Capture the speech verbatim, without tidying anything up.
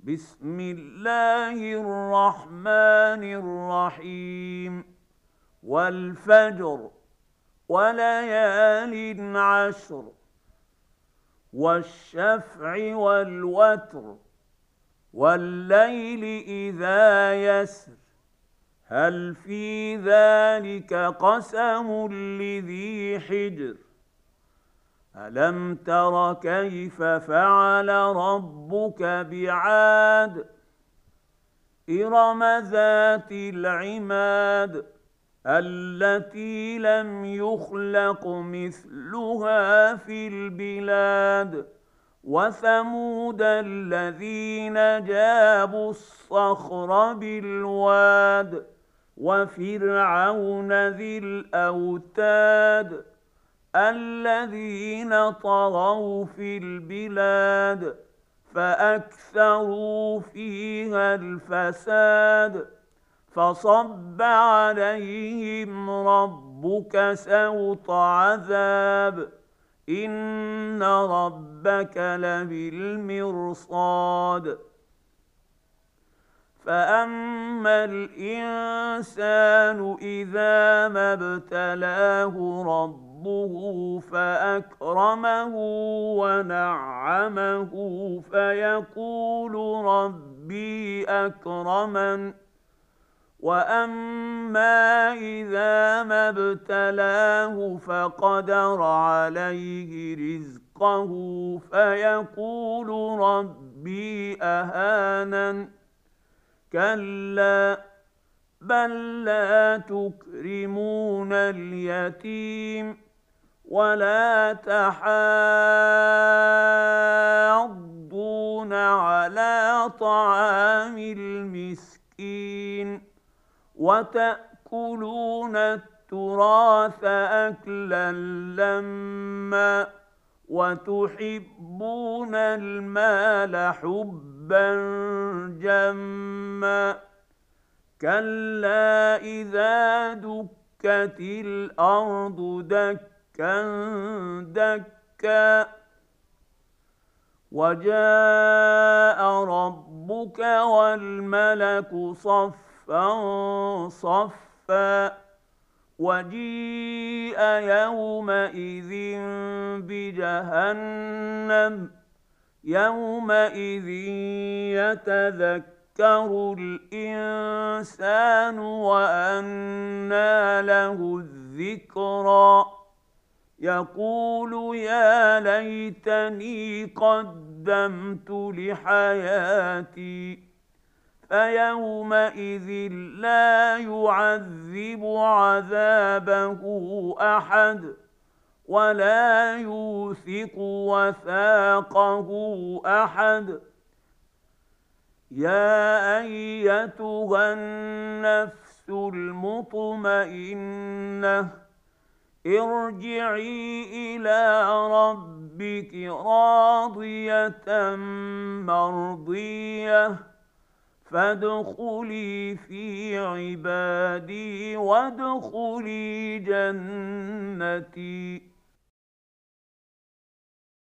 بسم الله الرحمن الرحيم. والفجر وليال عشر والشفع والوتر والليل إذا يسر هل في ذلك قسم لذي حجر ألم تر كيف فعل ربك بعاد إرم ذات العماد التي لم يخلق مثلها في البلاد وثمود الذين جابوا الصخر بالواد وفرعون ذي الأوتاد الذين طغوا في البلاد فأكثروا فيها الفساد فصب عليهم ربك سوط عذاب إن ربك لبالمرصاد فأما الإنسان إذا ما ابتلاه ربه فأكرمه ونعمه فيقول ربي أكرمن وأما إذا ما ابتلاه فقدر عليه رزقه فيقول ربي أهانن كلا بل لا تكرمون اليتيم ولا تحاضون على طعام المسكين وتأكلون التراث أكلا لما وتحبون المال حبا جما كلا إذا دكت الأرض دكا دكا وجاء ربك والملك صفا صفا وجيء يومئذ بجهنم يومئذ يتذكر الإنسان وأنى له الذكرى يقول يا ليتني قدمت لحياتي فيومئذ لا يعذب عذابه أحد ولا يوثق وثاقه أحد يا أيتها النفس المطمئنة ارجعي إلى ربك راضية مرضية فادخلي في عبادي وادخلي جنتي.